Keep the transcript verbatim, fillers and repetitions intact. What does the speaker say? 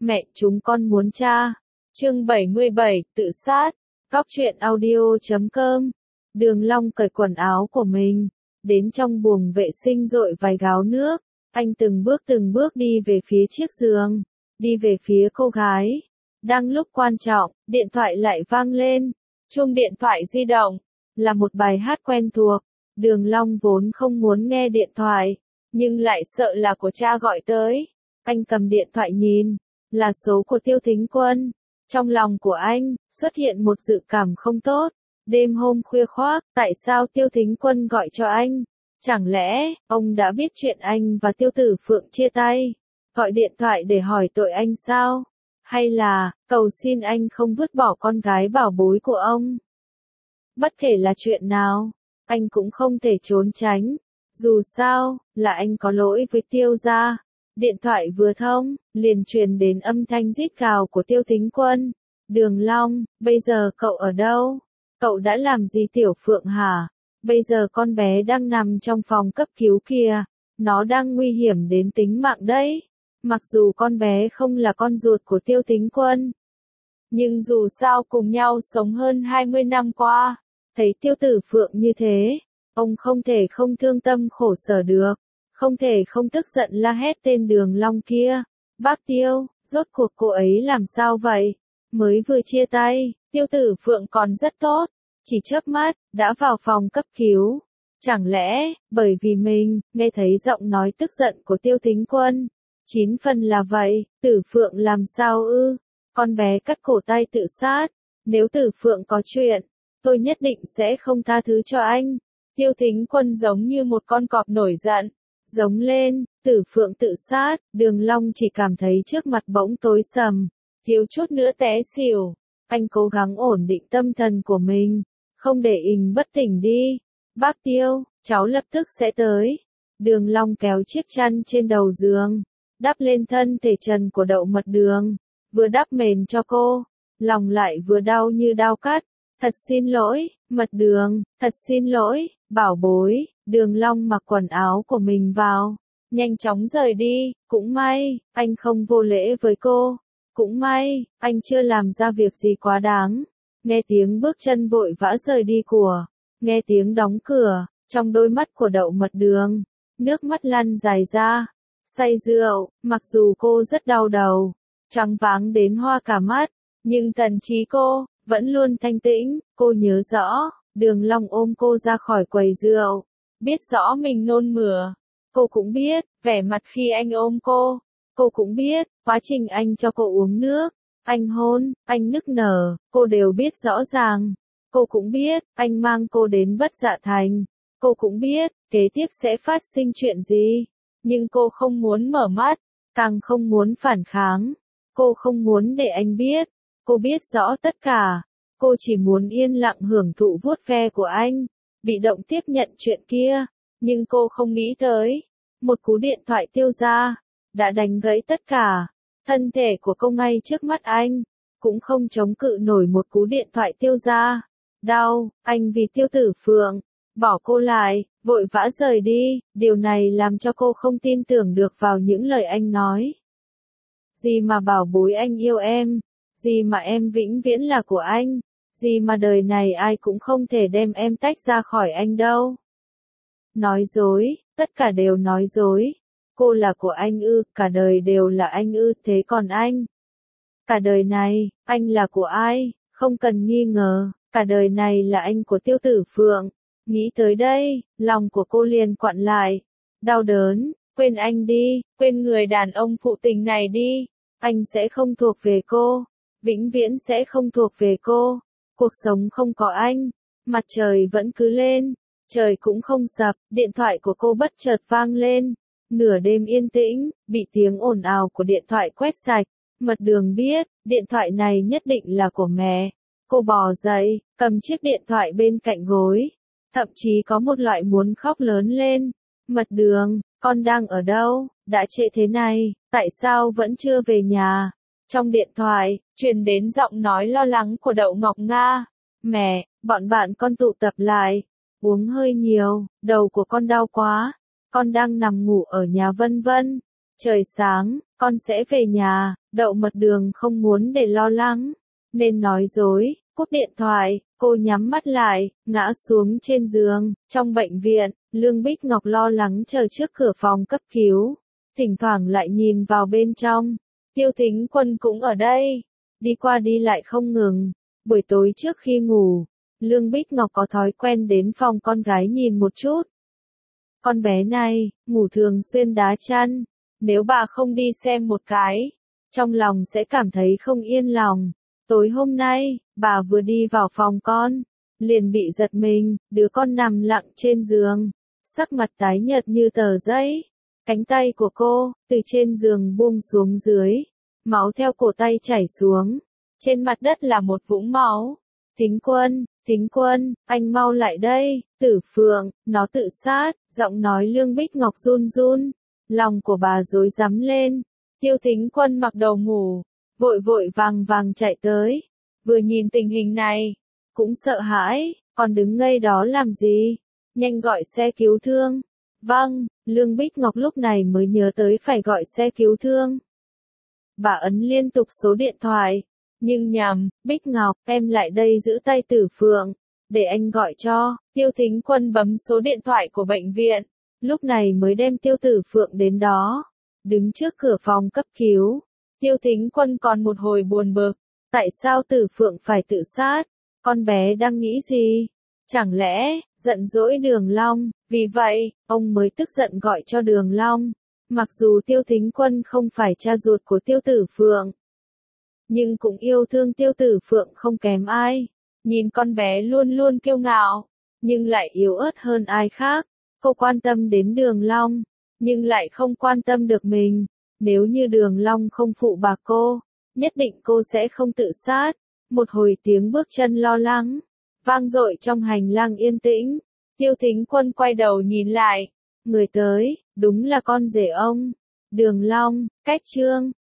Mẹ chúng con muốn cha. Chương bảy mươi bảy, tự sát. Góc truyện audio chấm com. Đường Long cởi quần áo của mình, đến trong buồng vệ sinh dội vài gáo nước. Anh từng bước từng bước đi về phía chiếc giường, đi về phía cô gái. Đang lúc quan trọng, điện thoại lại vang lên. Chuông điện thoại di động, là một bài hát quen thuộc. Đường Long vốn không muốn nghe điện thoại, nhưng lại sợ là của cha gọi tới. Anh cầm điện thoại nhìn, là số của Tiêu Thính Quân. Trong lòng của anh, xuất hiện một dự cảm không tốt. Đêm hôm khuya khoác, tại sao Tiêu Thính Quân gọi cho anh? Chẳng lẽ, ông đã biết chuyện anh và Tiêu Tử Phượng chia tay? Gọi điện thoại để hỏi tội anh sao? Hay là, cầu xin anh không vứt bỏ con gái bảo bối của ông? Bất kể là chuyện nào, anh cũng không thể trốn tránh. Dù sao, là anh có lỗi với Tiêu gia. Điện thoại vừa thông, liền truyền đến âm thanh rít gào của Tiêu Thính Quân. Đường Long, bây giờ cậu ở đâu? Cậu đã làm gì Tiểu Phượng hả? Bây giờ con bé đang nằm trong phòng cấp cứu kìa. Nó đang nguy hiểm đến tính mạng đấy. Mặc dù con bé không là con ruột của Tiêu Thính Quân, nhưng dù sao cùng nhau sống hơn hai mươi năm qua. Thấy Tiêu Tử Phượng như thế, ông không thể không thương tâm khổ sở được. Không thể không tức giận la hét tên Đường Long kia. Bác Tiêu, rốt cuộc cô ấy làm sao vậy? Mới vừa chia tay, Tiêu Tử Phượng còn rất tốt. Chỉ chớp mắt, đã vào phòng cấp cứu. Chẳng lẽ, bởi vì mình, nghe thấy giọng nói tức giận của Tiêu Thính Quân. Chín phần là vậy, Tử Phượng làm sao ư? Con bé cắt cổ tay tự sát. Nếu Tử Phượng có chuyện, tôi nhất định sẽ không tha thứ cho anh. Tiêu Thính Quân giống như một con cọp nổi giận. Giống lên, Tử Phượng tự sát. Đường Long chỉ cảm thấy trước mặt bỗng tối sầm, thiếu chút nữa té xỉu. Anh cố gắng ổn định tâm thần của mình, không để ình bất tỉnh đi. Bác Tiêu, cháu lập tức sẽ tới. Đường Long kéo chiếc chăn trên đầu giường, đắp lên thân thể trần của Đậu Mật Đường, vừa đắp mền cho cô, lòng lại vừa đau như đao cắt. Thật xin lỗi, Mật Đường, thật xin lỗi, bảo bối. Đường Long mặc quần áo của mình vào, nhanh chóng rời đi. Cũng may, anh không vô lễ với cô. Cũng may, anh chưa làm ra việc gì quá đáng. Nghe tiếng bước chân vội vã rời đi của, nghe tiếng đóng cửa, trong đôi mắt của Đậu Mật Đường, nước mắt lăn dài ra. Say rượu, mặc dù cô rất đau đầu, choáng váng đến hoa cả mắt, nhưng thần trí cô vẫn luôn thanh tĩnh. Cô nhớ rõ, Đường Long ôm cô ra khỏi quầy rượu, biết rõ mình nôn mửa. Cô cũng biết, vẻ mặt khi anh ôm cô. Cô cũng biết, quá trình anh cho cô uống nước, anh hôn, anh nức nở, cô đều biết rõ ràng. Cô cũng biết, anh mang cô đến Bất Dạ Thành. Cô cũng biết, kế tiếp sẽ phát sinh chuyện gì. Nhưng cô không muốn mở mắt, càng không muốn phản kháng. Cô không muốn để anh biết. Cô biết rõ tất cả. Cô chỉ muốn yên lặng hưởng thụ vuốt ve của anh, bị động tiếp nhận chuyện kia. Nhưng cô không nghĩ tới, một cú điện thoại Tiêu gia đã đánh gãy tất cả. Thân thể của cô ngay trước mắt anh, cũng không chống cự nổi một cú điện thoại Tiêu gia. Đau, anh vì Tiêu Tử Phượng, bỏ cô lại, vội vã rời đi. Điều này làm cho cô không tin tưởng được vào những lời anh nói. Gì mà bảo bối anh yêu em, gì mà em vĩnh viễn là của anh, gì mà đời này ai cũng không thể đem em tách ra khỏi anh đâu. Nói dối, tất cả đều nói dối. Cô là của anh ư, cả đời đều là anh ư, thế còn anh? Cả đời này, anh là của ai? Không cần nghi ngờ, cả đời này là anh của Tiêu Tử Phượng. Nghĩ tới đây, lòng của cô liền quặn lại. Đau đớn, quên anh đi, quên người đàn ông phụ tình này đi. Anh sẽ không thuộc về cô, vĩnh viễn sẽ không thuộc về cô. Cuộc sống không có anh, mặt trời vẫn cứ lên, trời cũng không sập. Điện thoại của cô bất chợt vang lên. Nửa đêm yên tĩnh, bị tiếng ồn ào của điện thoại quét sạch. Mật Đường biết, điện thoại này nhất định là của mẹ. Cô bò dậy, cầm chiếc điện thoại bên cạnh gối. Thậm chí có một loại muốn khóc lớn lên. Mật Đường, con đang ở đâu? Đã trễ thế này, tại sao vẫn chưa về nhà? Trong điện thoại, truyền đến giọng nói lo lắng của Đậu Ngọc Nga. Mẹ, bọn bạn con tụ tập lại. Uống hơi nhiều, đầu của con đau quá. Con đang nằm ngủ ở nhà Vân Vân. Trời sáng, con sẽ về nhà, Đậu Mật Đường không muốn để lo lắng, nên nói dối, cúp điện thoại, cô nhắm mắt lại, ngã xuống trên giường, trong bệnh viện, Lương Bích Ngọc lo lắng chờ trước cửa phòng cấp cứu, thỉnh thoảng lại nhìn vào bên trong, Tiêu Thính Quân cũng ở đây, đi qua đi lại không ngừng, buổi tối trước khi ngủ, Lương Bích Ngọc có thói quen đến phòng con gái nhìn một chút. Con bé này, ngủ thường xuyên đá chăn, nếu bà không đi xem một cái, trong lòng sẽ cảm thấy không yên lòng. Tối hôm nay, bà vừa đi vào phòng con, liền bị giật mình, đứa con nằm lặng trên giường, sắc mặt tái nhợt như tờ giấy. Cánh tay của cô, từ trên giường buông xuống dưới, máu theo cổ tay chảy xuống, trên mặt đất là một vũng máu. Thính Quân, Thính Quân, anh mau lại đây, Tử Phượng, nó tự sát, giọng nói Lương Bích Ngọc run run, lòng của bà rối rắm lên. Tiêu Thính Quân mặc đồ ngủ, vội vội vàng vàng chạy tới, vừa nhìn tình hình này, cũng sợ hãi, còn đứng ngây đó làm gì, nhanh gọi xe cứu thương. Vâng, Lương Bích Ngọc lúc này mới nhớ tới phải gọi xe cứu thương. Bà ấn liên tục số điện thoại, nhưng nhầm, Bích Ngọc, em lại đây giữ tay Tử Phượng, để anh gọi cho. Tiêu Thính Quân bấm số điện thoại của bệnh viện, lúc này mới đem Tiêu Tử Phượng đến đó, đứng trước cửa phòng cấp cứu. Tiêu Thính Quân còn một hồi buồn bực, tại sao Tử Phượng phải tự sát, con bé đang nghĩ gì, chẳng lẽ, giận dỗi Đường Long, vì vậy, ông mới tức giận gọi cho Đường Long. Mặc dù Tiêu Thính Quân không phải cha ruột của Tiêu Tử Phượng, nhưng cũng yêu thương Tiêu Tử Phượng không kém ai. Nhìn con bé luôn luôn kiêu ngạo, nhưng lại yếu ớt hơn ai khác. Cô quan tâm đến Đường Long, nhưng lại không quan tâm được mình. Nếu như Đường Long không phụ bạc cô, nhất định cô sẽ không tự sát. Một hồi tiếng bước chân lo lắng, vang dội trong hành lang yên tĩnh. Tiêu Thính Quân quay đầu nhìn lại, người tới, đúng là con rể ông, Đường Long. Cách chương